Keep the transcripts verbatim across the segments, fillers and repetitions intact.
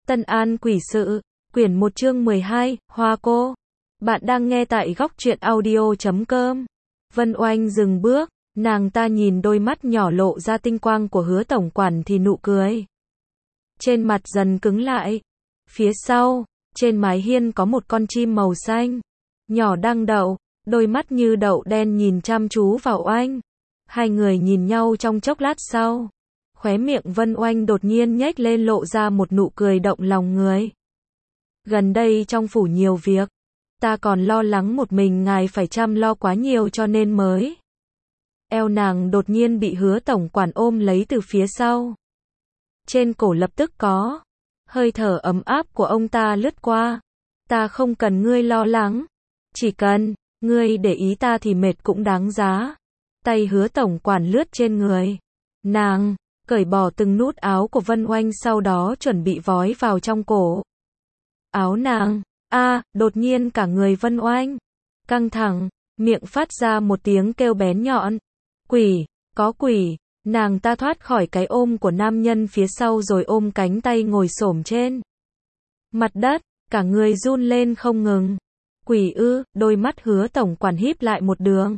Tân An Quỷ Sự, quyển một chương mười hai, Hoa Cô. Bạn đang nghe tại góc truyện audio chấm com. Vân Oanh dừng bước, nàng ta nhìn đôi mắt nhỏ lộ ra tinh quang của Hứa tổng quản thì nụ cười trên mặt dần cứng lại. Phía sau, trên mái hiên có một con chim màu xanh, nhỏ đang đậu, đôi mắt như đậu đen nhìn chăm chú vào Oanh. Hai người nhìn nhau trong chốc lát sau. Khóe miệng Vân Oanh đột nhiên nhếch lên lộ ra một nụ cười động lòng người. Gần đây trong phủ nhiều việc, ta còn lo lắng một mình ngài phải chăm lo quá nhiều cho nên mới. Eo nàng đột nhiên bị Hứa tổng quản ôm lấy từ phía sau. Trên cổ lập tức có hơi thở ấm áp của ông ta lướt qua. Ta không cần ngươi lo lắng, chỉ cần ngươi để ý ta thì mệt cũng đáng giá. Tay Hứa tổng quản lướt trên người nàng, cởi bỏ từng nút áo của Vân Oanh, sau đó chuẩn bị vói vào trong cổ áo nàng. A, đột nhiên cả người Vân Oanh căng thẳng, miệng phát ra một tiếng kêu bén nhọn. Quỷ, có quỷ. Nàng ta thoát khỏi cái ôm của nam nhân phía sau rồi ôm cánh tay ngồi xổm trên mặt đất, cả người run lên không ngừng. Quỷ ư? Đôi mắt Hứa tổng quản híp lại một đường.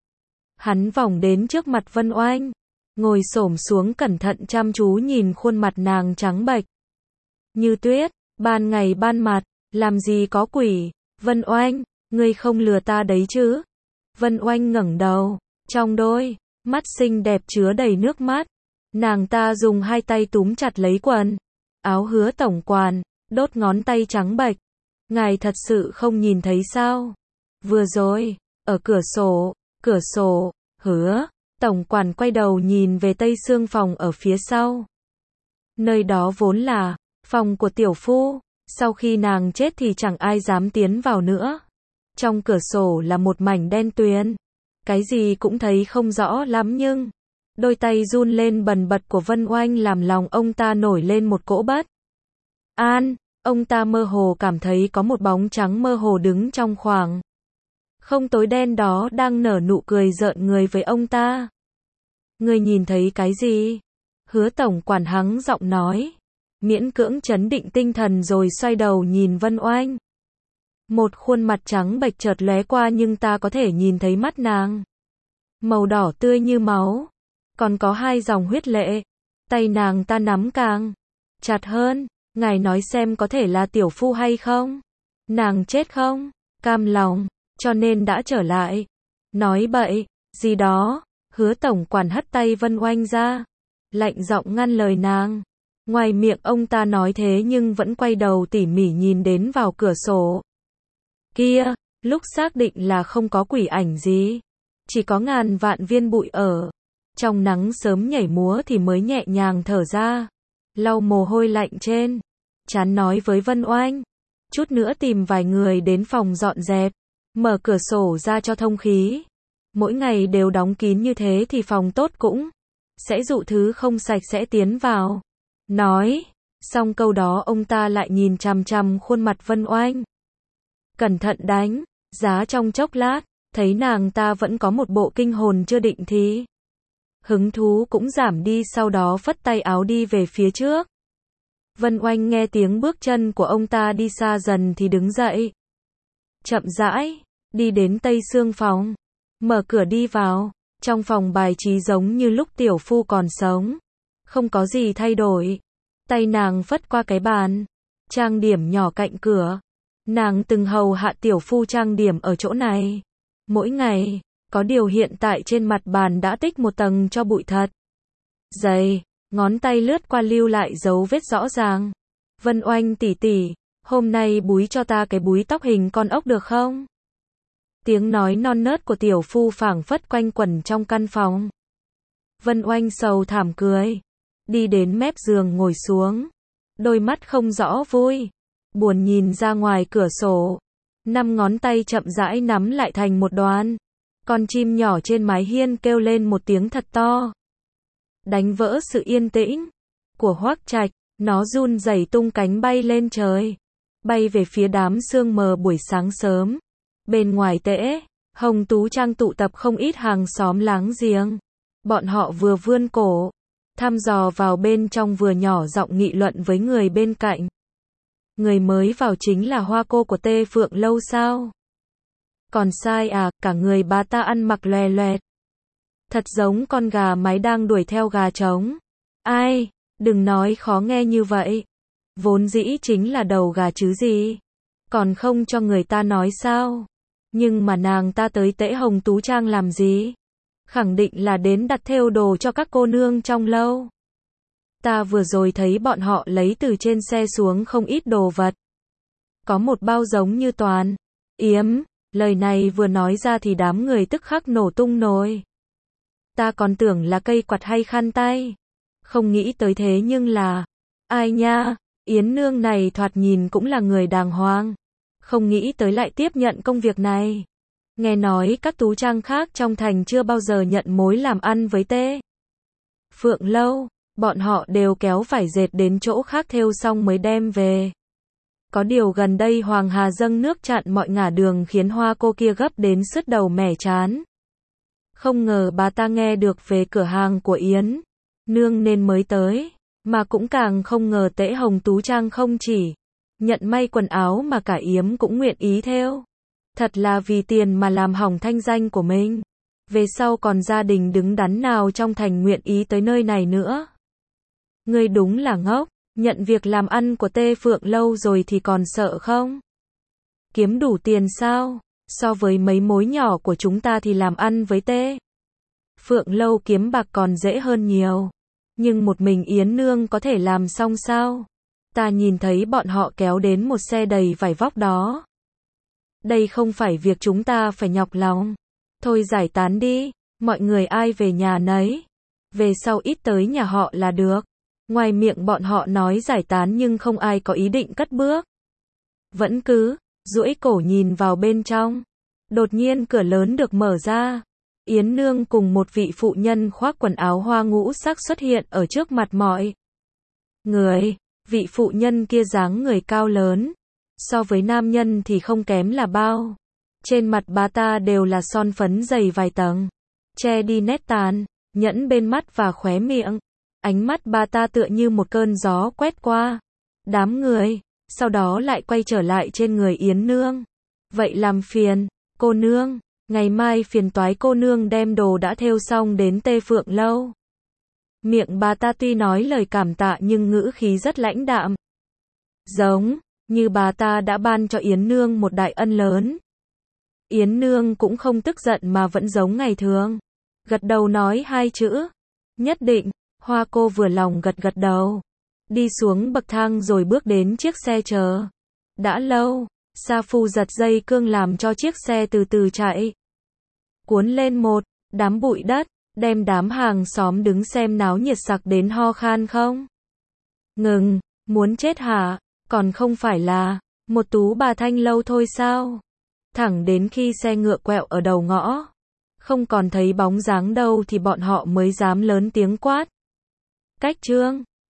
Hắn vòng đến trước mặt Vân Oanh, ngồi xổm xuống cẩn thận chăm chú nhìn khuôn mặt nàng trắng bệch như tuyết, ban ngày ban mặt, làm gì có quỷ. Vân Oanh, ngươi không lừa ta đấy chứ? Vân Oanh ngẩng đầu, trong đôi mắt xinh đẹp chứa đầy nước mắt. Nàng ta dùng hai tay túm chặt lấy quần áo Hứa tổng quản, đốt ngón tay trắng bệch. Ngài thật sự không nhìn thấy sao? Vừa rồi, ở cửa sổ, cửa sổ, Hứa tổng quản quay đầu nhìn về tây xương phòng ở phía sau. Nơi đó vốn là phòng của tiểu phu, sau khi nàng chết thì chẳng ai dám tiến vào nữa. Trong cửa sổ là một mảnh đen tuyền, cái gì cũng thấy không rõ lắm, nhưng đôi tay run lên bần bật của Vân Oanh làm lòng ông ta nổi lên một cỗ bất an. Ông ta mơ hồ cảm thấy có một bóng trắng mơ hồ đứng trong khoảng không tối đen đó đang nở nụ cười rợn người với ông ta. Ngươi nhìn thấy cái gì? Hứa tổng quản hắng giọng nói, miễn cưỡng trấn định tinh thần rồi xoay đầu nhìn Vân Oanh. Một khuôn mặt trắng bệch chợt lóe qua nhưng ta có thể nhìn thấy mắt nàng màu đỏ tươi như máu, còn có hai dòng huyết lệ. Tay nàng ta nắm càng chặt hơn. Ngài nói xem có thể là tiểu phu hay không? Nàng chết không cam lòng, cho nên đã trở lại. Nói bậy gì đó. Hứa tổng quản hất tay Vân Oanh ra, lạnh giọng ngăn lời nàng. Ngoài miệng ông ta nói thế nhưng vẫn quay đầu tỉ mỉ nhìn đến vào cửa sổ kia. Lúc xác định là không có quỷ ảnh gì, chỉ có ngàn vạn viên bụi ở trong nắng sớm nhảy múa thì mới nhẹ nhàng thở ra, lau mồ hôi lạnh trên trán nói với Vân Oanh, chút nữa tìm vài người đến phòng dọn dẹp, mở cửa sổ ra cho thông khí. Mỗi ngày đều đóng kín như thế thì phòng tốt cũng sẽ dụ thứ không sạch sẽ tiến vào. Nói xong câu đó ông ta lại nhìn chằm chằm khuôn mặt Vân Oanh, cẩn thận đánh giá trong chốc lát, thấy nàng ta vẫn có một bộ kinh hồn chưa định thì hứng thú cũng giảm đi, sau đó phất tay áo đi về phía trước. Vân Oanh nghe tiếng bước chân của ông ta đi xa dần thì đứng dậy, chậm rãi đi đến tây xương phòng, mở cửa đi vào. Trong phòng bài trí giống như lúc tiểu phu còn sống, không có gì thay đổi. Tay nàng phất qua cái bàn trang điểm nhỏ cạnh cửa. Nàng từng hầu hạ tiểu phu trang điểm ở chỗ này mỗi ngày, có điều hiện tại trên mặt bàn đã tích một tầng cho bụi thật dày, ngón tay lướt qua lưu lại dấu vết rõ ràng. Vân Oanh tỷ tỷ, hôm nay búi cho ta cái búi tóc hình con ốc được không? Tiếng nói non nớt của tiểu phu phảng phất quanh quẩn trong căn phòng. Vân Oanh sầu thảm cười, đi đến mép giường ngồi xuống, đôi mắt không rõ vui buồn nhìn ra ngoài cửa sổ. Năm ngón tay chậm rãi nắm lại thành một đoàn. Con chim nhỏ trên mái hiên kêu lên một tiếng thật to, đánh vỡ sự yên tĩnh của Hoắc Trạch. Nó run rẩy tung cánh bay lên trời, bay về phía đám sương mờ buổi sáng sớm. Bên ngoài Tễ Hồng Tú Trang tụ tập không ít hàng xóm láng giềng. Bọn họ vừa vươn cổ thăm dò vào bên trong vừa nhỏ giọng nghị luận với người bên cạnh. Người mới vào chính là hoa cô của Tê Phượng Lâu sao? Còn sai à, cả người bà ta ăn mặc loè loẹt. Thật giống con gà mái đang đuổi theo gà trống. Ai, đừng nói khó nghe như vậy. Vốn dĩ chính là đầu gà chứ gì. Còn không cho người ta nói sao? Nhưng mà nàng ta tới Tễ Hồng Tú Trang làm gì? Khẳng định là đến đặt thêu đồ cho các cô nương trong lâu. Ta vừa rồi thấy bọn họ lấy từ trên xe xuống không ít đồ vật. Có một bao giống như toàn yếm, lời này vừa nói ra thì đám người tức khắc nổ tung nồi. Ta còn tưởng là cây quạt hay khăn tay. Không nghĩ tới thế nhưng là, ai nha, Yến nương này thoạt nhìn cũng là người đàng hoàng. Không nghĩ tới lại tiếp nhận công việc này. Nghe nói các tú trang khác trong thành chưa bao giờ nhận mối làm ăn với Tê Phượng Lâu. Bọn họ đều kéo vải dệt đến chỗ khác thêu xong mới đem về. Có điều gần đây Hoàng Hà dâng nước chặn mọi ngả đường khiến hoa cô kia gấp đến sứt đầu mẻ chán. Không ngờ bà ta nghe được về cửa hàng của Yến nương nên mới tới. Mà cũng càng không ngờ Tễ Hồng Tú Trang không chỉ nhận may quần áo mà cả Yếm cũng nguyện ý thêu. Thật là vì tiền mà làm hỏng thanh danh của mình. Về sau còn gia đình đứng đắn nào trong thành nguyện ý tới nơi này nữa. Ngươi đúng là ngốc, nhận việc làm ăn của Tê Phượng Lâu rồi thì còn sợ không? Kiếm đủ tiền sao? So với mấy mối nhỏ của chúng ta thì làm ăn với Tê Phượng Lâu kiếm bạc còn dễ hơn nhiều. Nhưng một mình Yến nương có thể làm xong sao? Ta nhìn thấy bọn họ kéo đến một xe đầy vải vóc đó. Đây không phải việc chúng ta phải nhọc lòng. Thôi giải tán đi, mọi người ai về nhà nấy. Về sau ít tới nhà họ là được. Ngoài miệng bọn họ nói giải tán nhưng không ai có ý định cất bước. Vẫn cứ duỗi cổ nhìn vào bên trong. Đột nhiên cửa lớn được mở ra. Yến nương cùng một vị phụ nhân khoác quần áo hoa ngũ sắc xuất hiện ở trước mặt mọi người. Vị phụ nhân kia dáng người cao lớn. So với nam nhân thì không kém là bao. Trên mặt bà ta đều là son phấn dày vài tầng. Che đi nét tàn, nhẫn bên mắt và khóe miệng. Ánh mắt bà ta tựa như một cơn gió quét qua đám người, sau đó lại quay trở lại trên người Yến nương. Vậy làm phiền, cô nương, ngày mai phiền toái cô nương đem đồ đã thêu xong đến Tê Phượng Lâu. Miệng bà ta tuy nói lời cảm tạ nhưng ngữ khí rất lãnh đạm. Giống như bà ta đã ban cho Yến nương một đại ân lớn. Yến nương cũng không tức giận mà vẫn giống ngày thường. Gật đầu nói hai chữ. Nhất định. Hoa cô vừa lòng gật gật đầu. Đi xuống bậc thang rồi bước đến chiếc xe chờ. Đã lâu, sa phu giật dây cương làm cho chiếc xe từ từ chạy. Cuốn lên một đám bụi đất, đem đám hàng xóm đứng xem náo nhiệt sặc đến ho khan không. Ngừng, muốn chết hả? Còn không phải là một tú bà thanh lâu thôi sao? Thẳng đến khi xe ngựa quẹo ở đầu ngõ, không còn thấy bóng dáng đâu thì bọn họ mới dám lớn tiếng quát. Cách trương.